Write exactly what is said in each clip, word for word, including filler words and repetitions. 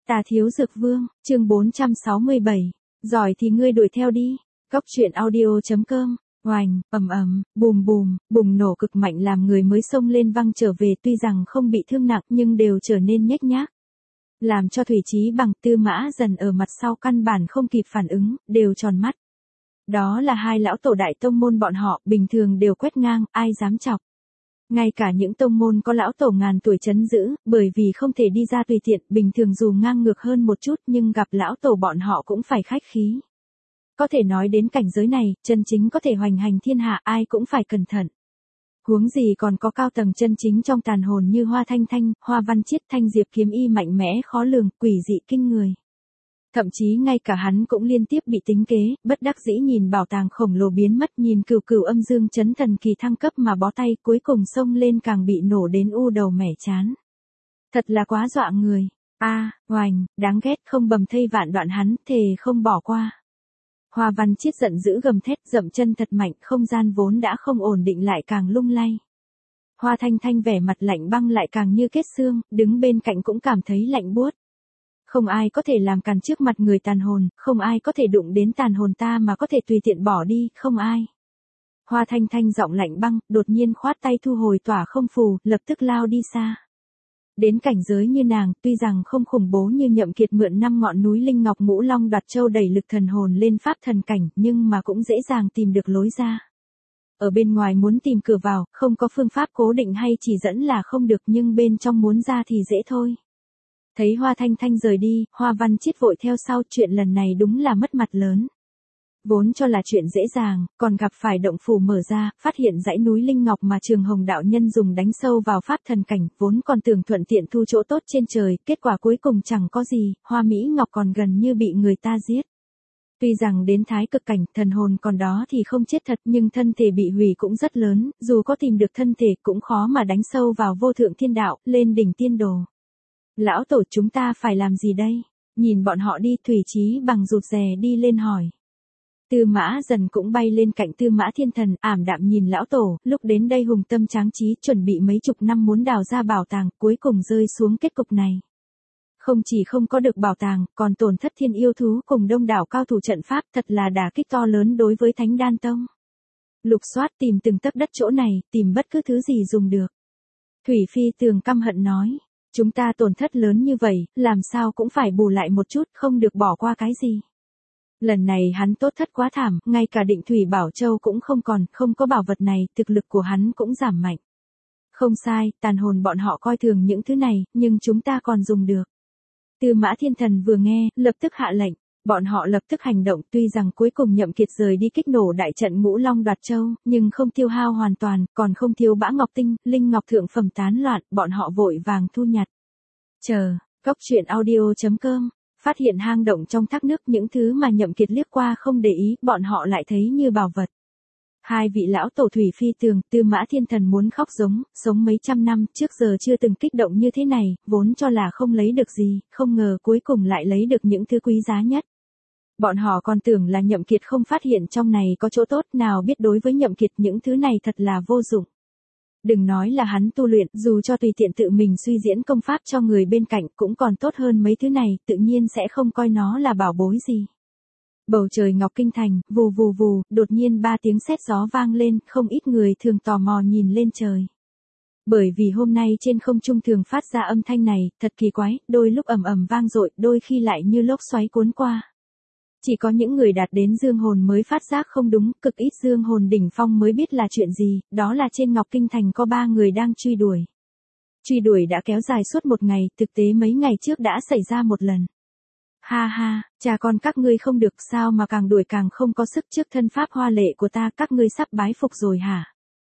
Tà Thiếu Dược Vương, chương bốn trăm sáu mươi bảy. Giỏi thì ngươi đuổi theo đi. Cốc truyện audio chấm com. Oành, ầm ầm, bùm bùm, bùng nổ cực mạnh làm người mới xông lên văng trở về, tuy rằng không bị thương nặng nhưng đều trở nên nhếch nhác. Làm cho Thủy Chí Bằng, Tư Mã Dần ở mặt sau căn bản không kịp phản ứng, đều tròn mắt. Đó là hai lão tổ đại tông môn bọn họ, bình thường đều quét ngang, ai dám chọc. Ngay cả những tông môn có lão tổ ngàn tuổi trấn giữ, bởi vì không thể đi ra tùy tiện, bình thường dù ngang ngược hơn một chút nhưng gặp lão tổ bọn họ cũng phải khách khí. Có thể nói đến cảnh giới này, chân chính có thể hoành hành thiên hạ, ai cũng phải cẩn thận. Huống gì còn có cao tầng chân chính trong tàn hồn như Hoa Thanh Thanh, Hoa Văn Chiết, Thanh Diệp kiếm y mạnh mẽ khó lường, quỷ dị kinh người. Thậm chí ngay cả hắn cũng liên tiếp bị tính kế, bất đắc dĩ nhìn bảo tàng khổng lồ biến mất, nhìn cửu cửu âm dương chấn thần kỳ thăng cấp mà bó tay, cuối cùng xông lên càng bị nổ đến u đầu mẻ chán. Thật là quá dọa người. A, à, oành, đáng ghét, không bầm thây vạn đoạn hắn, thề không bỏ qua. Hoa Văn Chiết giận dữ gầm thét, dậm chân thật mạnh, không gian vốn đã không ổn định lại càng lung lay. Hoa Thanh Thanh vẻ mặt lạnh băng lại càng như kết xương, đứng bên cạnh cũng cảm thấy lạnh buốt. Không ai có thể làm càn trước mặt người tàn hồn, không ai có thể đụng đến tàn hồn ta mà có thể tùy tiện bỏ đi, không ai. Hoa Thanh Thanh giọng lạnh băng, đột nhiên khoát tay thu hồi tỏa không phù, lập tức lao đi xa. Đến cảnh giới như nàng, tuy rằng không khủng bố như Nhậm Kiệt mượn năm ngọn núi Linh Ngọc Ngũ Long Đoạt Châu đẩy lực thần hồn lên pháp thần cảnh, nhưng mà cũng dễ dàng tìm được lối ra. Ở bên ngoài muốn tìm cửa vào, không có phương pháp cố định hay chỉ dẫn là không được, nhưng bên trong muốn ra thì dễ thôi. Thấy Hoa Thanh Thanh rời đi, Hoa Văn Chiết vội theo sau, chuyện lần này đúng là mất mặt lớn. Vốn cho là chuyện dễ dàng, còn gặp phải động phủ mở ra, phát hiện dãy núi Linh Ngọc mà Trường Hồng đạo nhân dùng đánh sâu vào pháp thần cảnh, vốn còn tưởng thuận tiện thu chỗ tốt trên trời, kết quả cuối cùng chẳng có gì, Hoa Mỹ Ngọc còn gần như bị người ta giết. Tuy rằng đến thái cực cảnh, thần hồn còn đó thì không chết thật, nhưng thân thể bị hủy cũng rất lớn, dù có tìm được thân thể cũng khó mà đánh sâu vào vô thượng thiên đạo, lên đỉnh tiên đồ. Lão tổ, chúng ta phải làm gì đây? Nhìn bọn họ đi, Thủy Chí Bằng rụt rè đi lên hỏi. Tư Mã Dần cũng bay lên cạnh Tư Mã Thiên Thần, ảm đạm nhìn lão tổ, lúc đến đây hùng tâm tráng trí, chuẩn bị mấy chục năm muốn đào ra bảo tàng, cuối cùng rơi xuống kết cục này. Không chỉ không có được bảo tàng, còn tổn thất thiên yêu thú cùng đông đảo cao thủ trận pháp, thật là đả kích to lớn đối với Thánh Đan Tông. Lục soát tìm từng tấc đất chỗ này, tìm bất cứ thứ gì dùng được. Thủy Phi Tường căm hận nói. Chúng ta tổn thất lớn như vậy, làm sao cũng phải bù lại một chút, không được bỏ qua cái gì. Lần này hắn tốt thất quá thảm, ngay cả Định Thủy Bảo Châu cũng không còn, không có bảo vật này, thực lực của hắn cũng giảm mạnh. Không sai, tàn hồn bọn họ coi thường những thứ này, nhưng chúng ta còn dùng được. Tư Mã Thiên Thần vừa nghe, lập tức hạ lệnh. Bọn họ lập tức hành động, tuy rằng cuối cùng Nhậm Kiệt rời đi kích nổ đại trận Ngũ Long Đoạt Châu, nhưng không tiêu hao hoàn toàn, còn không thiếu bã ngọc tinh, linh ngọc thượng phẩm tán loạn, bọn họ vội vàng thu nhặt. Chờ, Cốc truyện audio chấm com, phát hiện hang động trong thác nước, những thứ mà Nhậm Kiệt liếc qua không để ý, bọn họ lại thấy như bảo vật. Hai vị lão tổ Thủy Phi Tường, Tư Mã Thiên Thần muốn khóc giống, sống mấy trăm năm, trước giờ chưa từng kích động như thế này, vốn cho là không lấy được gì, không ngờ cuối cùng lại lấy được những thứ quý giá nhất. Bọn họ còn tưởng là Nhậm Kiệt không phát hiện trong này có chỗ tốt, nào biết đối với Nhậm Kiệt những thứ này thật là vô dụng. Đừng nói là hắn tu luyện, dù cho tùy tiện tự mình suy diễn công pháp cho người bên cạnh cũng còn tốt hơn mấy thứ này, tự nhiên sẽ không coi nó là bảo bối gì. Bầu trời Ngọc Kinh Thành, vù vù vù, đột nhiên ba tiếng sét gió vang lên, không ít người thường tò mò nhìn lên trời. Bởi vì hôm nay trên không trung thường phát ra âm thanh này, thật kỳ quái, đôi lúc ầm ầm vang dội, đôi khi lại như lốc xoáy cuốn qua. Chỉ có những người đạt đến dương hồn mới phát giác không đúng, cực ít dương hồn đỉnh phong mới biết là chuyện gì, đó là trên Ngọc Kinh Thành có ba người đang truy đuổi. Truy đuổi đã kéo dài suốt một ngày, thực tế mấy ngày trước đã xảy ra một lần. Ha ha, cha con các ngươi không được, sao mà càng đuổi càng không có sức, trước thân pháp hoa lệ của ta các ngươi sắp bái phục rồi hả?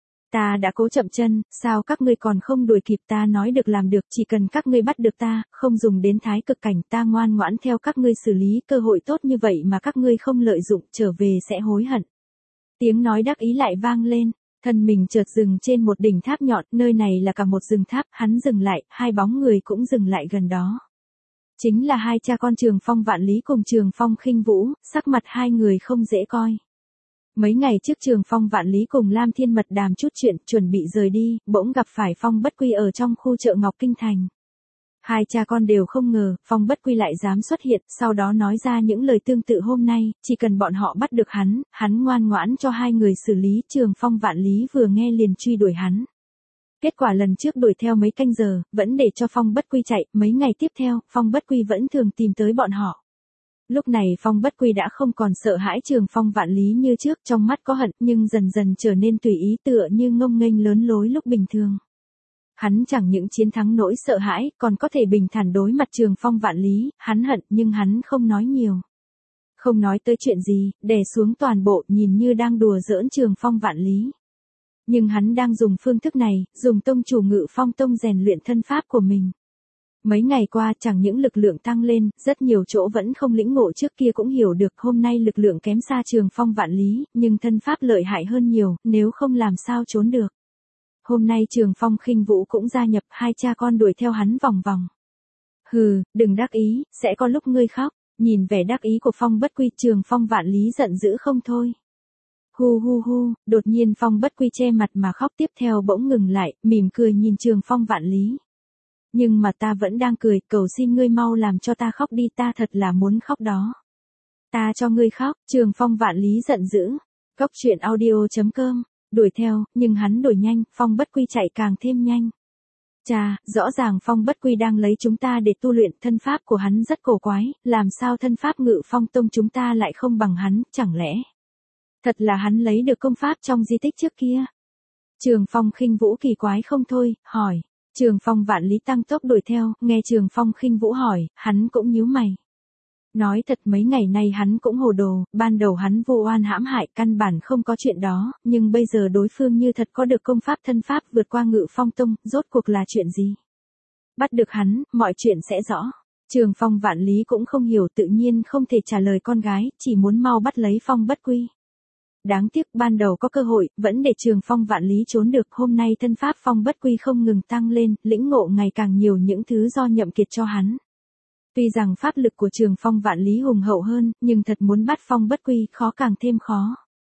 Ta đã cố chậm chân, sao các ngươi còn không đuổi kịp, ta nói được làm được, chỉ cần các ngươi bắt được ta, không dùng đến thái cực cảnh, ta ngoan ngoãn theo các ngươi xử lý, cơ hội tốt như vậy mà các ngươi không lợi dụng, trở về sẽ hối hận. Tiếng nói đắc ý lại vang lên, thân mình chợt dừng trên một đỉnh tháp nhọn, nơi này là cả một rừng tháp, hắn dừng lại, hai bóng người cũng dừng lại gần đó. Chính là hai cha con Trường Phong Vạn Lý cùng Trường Phong Khinh Vũ, sắc mặt hai người không dễ coi. Mấy ngày trước Trường Phong Vạn Lý cùng Lam Thiên Mật đàm chút chuyện, chuẩn bị rời đi, bỗng gặp phải Phong Bất Quy ở trong khu chợ Ngọc Kinh Thành. Hai cha con đều không ngờ, Phong Bất Quy lại dám xuất hiện, sau đó nói ra những lời tương tự hôm nay, chỉ cần bọn họ bắt được hắn, hắn ngoan ngoãn cho hai người xử lý. Trường Phong Vạn Lý vừa nghe liền truy đuổi hắn. Kết quả lần trước đuổi theo mấy canh giờ, vẫn để cho Phong Bất Quy chạy, mấy ngày tiếp theo, Phong Bất Quy vẫn thường tìm tới bọn họ. Lúc này Phong Bất Quy đã không còn sợ hãi Trường Phong Vạn Lý như trước, trong mắt có hận, nhưng dần dần trở nên tùy ý tựa như ngông nghênh lớn lối lúc bình thường. Hắn chẳng những chiến thắng nỗi sợ hãi, còn có thể bình thản đối mặt Trường Phong Vạn Lý, hắn hận nhưng hắn không nói nhiều. Không nói tới chuyện gì, đè xuống toàn bộ nhìn như đang đùa giỡn Trường Phong Vạn Lý. Nhưng hắn đang dùng phương thức này, dùng tông chủ Ngự Phong Tông rèn luyện thân pháp của mình. Mấy ngày qua chẳng những lực lượng tăng lên, rất nhiều chỗ vẫn không lĩnh ngộ trước kia cũng hiểu được hôm nay lực lượng kém xa Trường Phong Vạn Lý, nhưng thân pháp lợi hại hơn nhiều, nếu không làm sao trốn được. Hôm nay Trường Phong Khinh Vũ cũng gia nhập, hai cha con đuổi theo hắn vòng vòng. Hừ, đừng đắc ý, sẽ có lúc ngươi khóc. Nhìn vẻ đắc ý của Phong Bất Quy, Trường Phong Vạn Lý giận dữ không thôi. Hu hu hu, đột nhiên Phong Bất Quy che mặt mà khóc, tiếp theo bỗng ngừng lại, mỉm cười nhìn Trường Phong Vạn Lý. Nhưng mà ta vẫn đang cười, cầu xin ngươi mau làm cho ta khóc đi, ta thật là muốn khóc đó. Ta cho ngươi khóc. Trường Phong Vạn Lý giận dữ. Cốc truyện audio chấm com. Đuổi theo, nhưng hắn đuổi nhanh, Phong Bất Quy chạy càng thêm nhanh. Chà, rõ ràng Phong Bất Quy đang lấy chúng ta để tu luyện, thân pháp của hắn rất cổ quái, làm sao thân pháp Ngự Phong Tông chúng ta lại không bằng hắn, chẳng lẽ thật là hắn lấy được công pháp trong di tích trước kia? Trường Phong Khinh Vũ kỳ quái không thôi, hỏi. Trường Phong Vạn Lý tăng tốc đuổi theo, nghe Trường Phong Khinh Vũ hỏi, hắn cũng nhíu mày. Nói thật mấy ngày nay hắn cũng hồ đồ, ban đầu hắn vô oan hãm hại, căn bản không có chuyện đó, nhưng bây giờ đối phương như thật có được công pháp thân pháp vượt qua Ngự Phong Tông, rốt cuộc là chuyện gì? Bắt được hắn, mọi chuyện sẽ rõ. Trường Phong Vạn Lý cũng không hiểu, tự nhiên không thể trả lời con gái, chỉ muốn mau bắt lấy Phong Bất Quy. Đáng tiếc ban đầu có cơ hội, vẫn để Trường Phong Vạn Lý trốn được, hôm nay thân pháp Phong Bất Quy không ngừng tăng lên, lĩnh ngộ ngày càng nhiều những thứ do Nhậm Kiệt cho hắn. Tuy rằng pháp lực của Trường Phong Vạn Lý hùng hậu hơn, nhưng thật muốn bắt Phong Bất Quy khó càng thêm khó.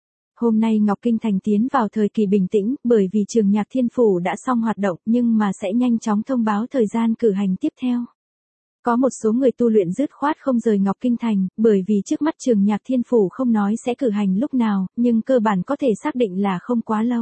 Hôm nay Ngọc Kinh Thành tiến vào thời kỳ bình tĩnh, bởi vì Trường Nhạc Thiên Phủ đã xong hoạt động, nhưng mà sẽ nhanh chóng thông báo thời gian cử hành tiếp theo. Có một số người tu luyện dứt khoát không rời Ngọc Kinh Thành, bởi vì trước mắt Trường Nhạc Thiên Phủ không nói sẽ cử hành lúc nào, nhưng cơ bản có thể xác định là không quá lâu.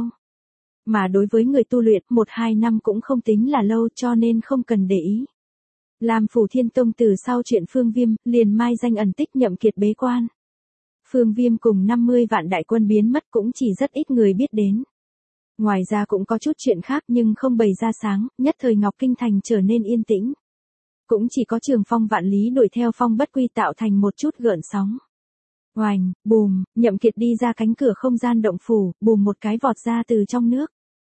Mà đối với người tu luyện, một hai năm cũng không tính là lâu, cho nên không cần để ý. Lam Phủ Thiên Tông từ sau chuyện Phương Viêm, liền mai danh ẩn tích, Nhậm Kiệt bế quan. Phương Viêm cùng năm mươi vạn đại quân biến mất cũng chỉ rất ít người biết đến. Ngoài ra cũng có chút chuyện khác nhưng không bày ra sáng, nhất thời Ngọc Kinh Thành trở nên yên tĩnh. Cũng chỉ có Trường Phong Vạn Lý đuổi theo Phong Bất Quy tạo thành một chút gợn sóng. Oành, bùm, Nhậm Kiệt đi ra cánh cửa không gian động phủ, bùm một cái vọt ra từ trong nước.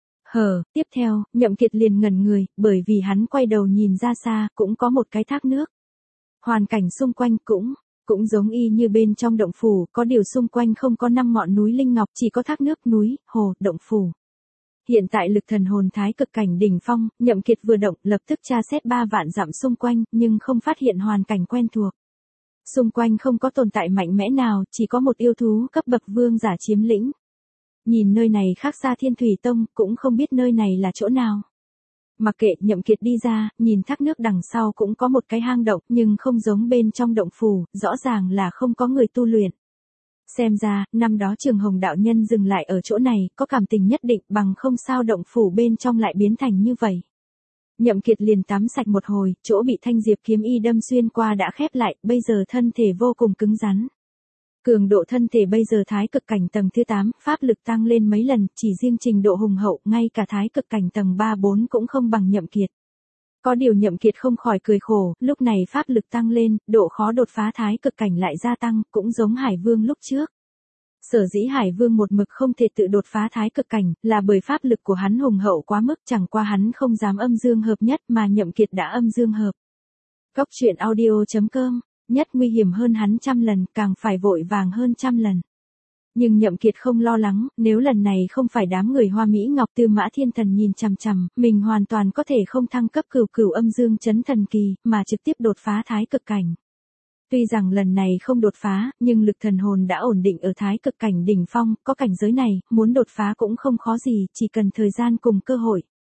Hờ, tiếp theo, Nhậm Kiệt liền ngẩn người, bởi vì hắn quay đầu nhìn ra xa, cũng có một cái thác nước. Hoàn cảnh xung quanh cũng, cũng giống y như bên trong động phủ, có điều xung quanh không có năm ngọn núi linh ngọc, chỉ có thác nước, núi, hồ, động phủ. Hiện tại lực thần hồn thái cực cảnh đỉnh phong, Nhậm Kiệt vừa động, lập tức tra xét ba vạn dặm xung quanh, nhưng không phát hiện hoàn cảnh quen thuộc. Xung quanh không có tồn tại mạnh mẽ nào, chỉ có một yêu thú cấp bậc vương giả chiếm lĩnh. Nhìn nơi này khác xa Thiên Thủy Tông, cũng không biết nơi này là chỗ nào. Mặc kệ, Nhậm Kiệt đi ra, nhìn thác nước đằng sau cũng có một cái hang động, nhưng không giống bên trong động phủ, rõ ràng là không có người tu luyện. Xem ra, năm đó Trường Hồng đạo nhân dừng lại ở chỗ này, có cảm tình nhất định, bằng không sao động phủ bên trong lại biến thành như vậy. Nhậm Kiệt liền tắm sạch một hồi, chỗ bị thanh diệp kiếm y đâm xuyên qua đã khép lại, bây giờ thân thể vô cùng cứng rắn. Cường độ thân thể bây giờ thái cực cảnh tầng thứ tám, pháp lực tăng lên mấy lần, chỉ riêng trình độ hùng hậu, ngay cả thái cực cảnh tầng ba bốn cũng không bằng Nhậm Kiệt. Có điều Nhậm Kiệt không khỏi cười khổ, lúc này pháp lực tăng lên, độ khó đột phá thái cực cảnh lại gia tăng, cũng giống Hải Vương lúc trước. Sở dĩ Hải Vương một mực không thể tự đột phá thái cực cảnh, là bởi pháp lực của hắn hùng hậu quá mức, chẳng qua hắn không dám âm dương hợp nhất mà Nhậm Kiệt đã âm dương hợp. Cốc truyện audio chấm com, nhất nguy hiểm hơn hắn trăm lần, càng phải vội vàng hơn trăm lần. Nhưng Nhậm Kiệt không lo lắng, nếu lần này không phải đám người Hoa Mỹ Ngọc Tư Mã Thiên Thần nhìn chằm chằm, mình hoàn toàn có thể không thăng cấp cửu cửu âm dương chấn thần kỳ, mà trực tiếp đột phá thái cực cảnh. Tuy rằng lần này không đột phá, nhưng lực thần hồn đã ổn định ở thái cực cảnh đỉnh phong, có cảnh giới này, muốn đột phá cũng không khó gì, chỉ cần thời gian cùng cơ hội.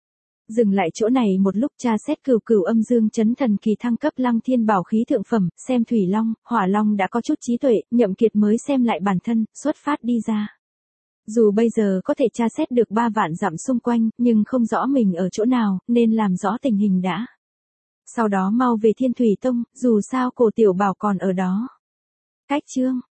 Dừng lại chỗ này một lúc, tra xét cửu cửu âm dương chấn thần kỳ thăng cấp lăng thiên bảo khí thượng phẩm, xem thủy long, hỏa long đã có chút trí tuệ, Nhậm Kiệt mới xem lại bản thân, xuất phát đi ra. Dù bây giờ có thể tra xét được ba vạn dặm xung quanh, nhưng không rõ mình ở chỗ nào, nên làm rõ tình hình đã. Sau đó mau về Thiên Thủy Tông, dù sao cổ tiểu bảo còn ở đó. Cách chương